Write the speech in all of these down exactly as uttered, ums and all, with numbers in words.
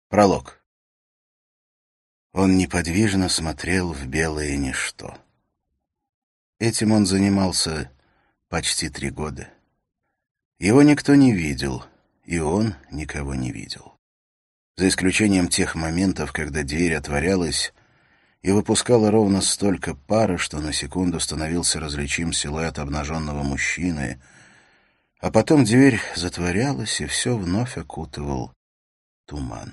Пролог. Он неподвижно смотрел в белое ничто. Этим он занимался почти три года. Его никто не видел, и он никого не видел. За исключением тех моментов, когда дверь отворялась и выпускала ровно столько пара, что на секунду становился различим силуэт обнаженного мужчины, а потом дверь затворялась, и все вновь окутывал туман.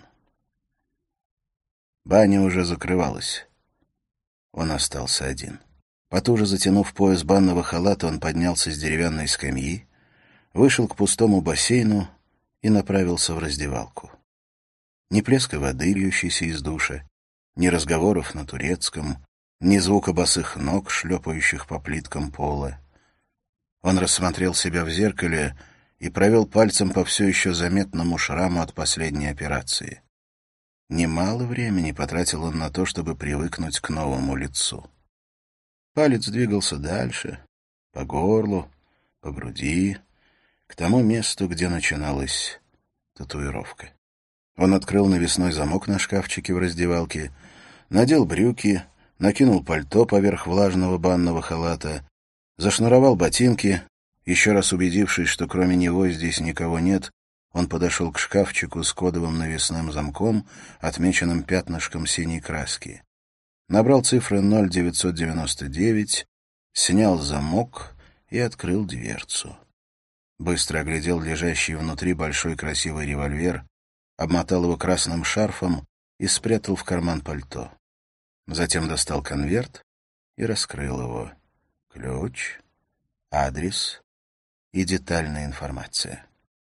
Баня уже закрывалась. Он остался один. Потуже затянув пояс банного халата, он поднялся с деревянной скамьи, вышел к пустому бассейну и направился в раздевалку. Ни плеска воды, льющейся из душа, ни разговоров на турецком, ни звука босых ног, шлепающих по плиткам пола. Он рассмотрел себя в зеркале и провел пальцем по все еще заметному шраму от последней операции. Немало времени потратил он на то, чтобы привыкнуть к новому лицу. Палец двигался дальше, по горлу, по груди, к тому месту, где начиналась татуировка. Он открыл навесной замок на шкафчике в раздевалке, надел брюки, накинул пальто поверх влажного банного халата, зашнуровал ботинки. Еще раз убедившись, что кроме него здесь никого нет, он подошел к шкафчику с кодовым навесным замком, отмеченным пятнышком синей краски. Набрал цифры ноль девятьсот девяносто девять, снял замок и открыл дверцу. Быстро оглядел лежащий внутри большой красивый револьвер, обмотал его красным шарфом и спрятал в карман пальто. Затем достал конверт и раскрыл его. Ключ, адрес и детальная информация.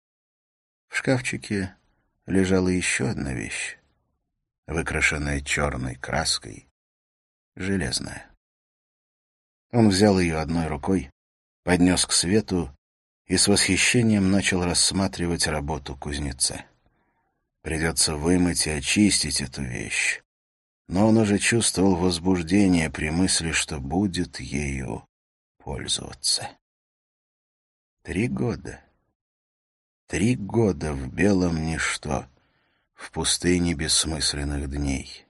В шкафчике лежала еще одна вещь, выкрашенная черной краской, железная. Он взял ее одной рукой, поднес к свету и с восхищением начал рассматривать работу кузнеца. Придется вымыть и очистить эту вещь, но он уже чувствовал возбуждение при мысли, что будет ею пользоваться. Три года. Три года в белом ничто, в пустыне бессмысленных дней.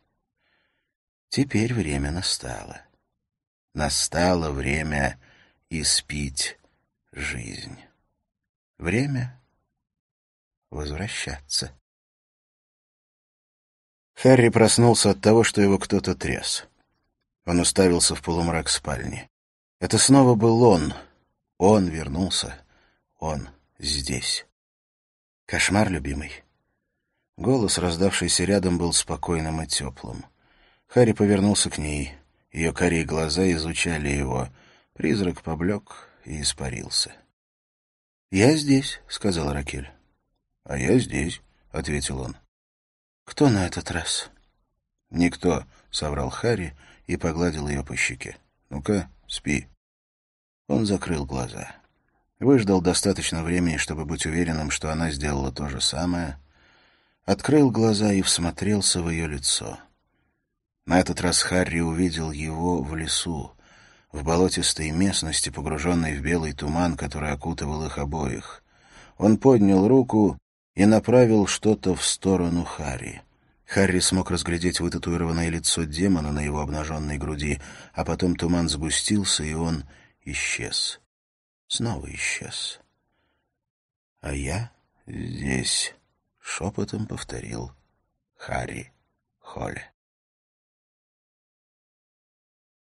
Теперь время настало. Настало время испить жизнь. Время возвращаться. Харри проснулся от того, что его кто-то тряс. Он уставился в полумрак спальни. Это снова был он. Он вернулся. Он здесь. «Кошмар, любимый». Голос, раздавшийся рядом, был спокойным и теплым. Харри повернулся к ней. Ее карие глаза изучали его. Призрак поблек и испарился. «Я здесь», — сказала Ракель. «А я здесь», — ответил он. «Кто на этот раз?» «Никто», — соврал Харри и погладил ее по щеке. «Ну-ка, спи». Он закрыл глаза. Выждал достаточно времени, чтобы быть уверенным, что она сделала то же самое. Открыл глаза и всмотрелся в ее лицо. На этот раз Харри увидел его в лесу, в болотистой местности, погруженной в белый туман, который окутывал их обоих. Он поднял руку и направил что-то в сторону Харри. Харри смог разглядеть вытатуированное лицо демона на его обнаженной груди, а потом туман сгустился, и он исчез. Снова исчез. «А я здесь», — шепотом повторил Харри Холле.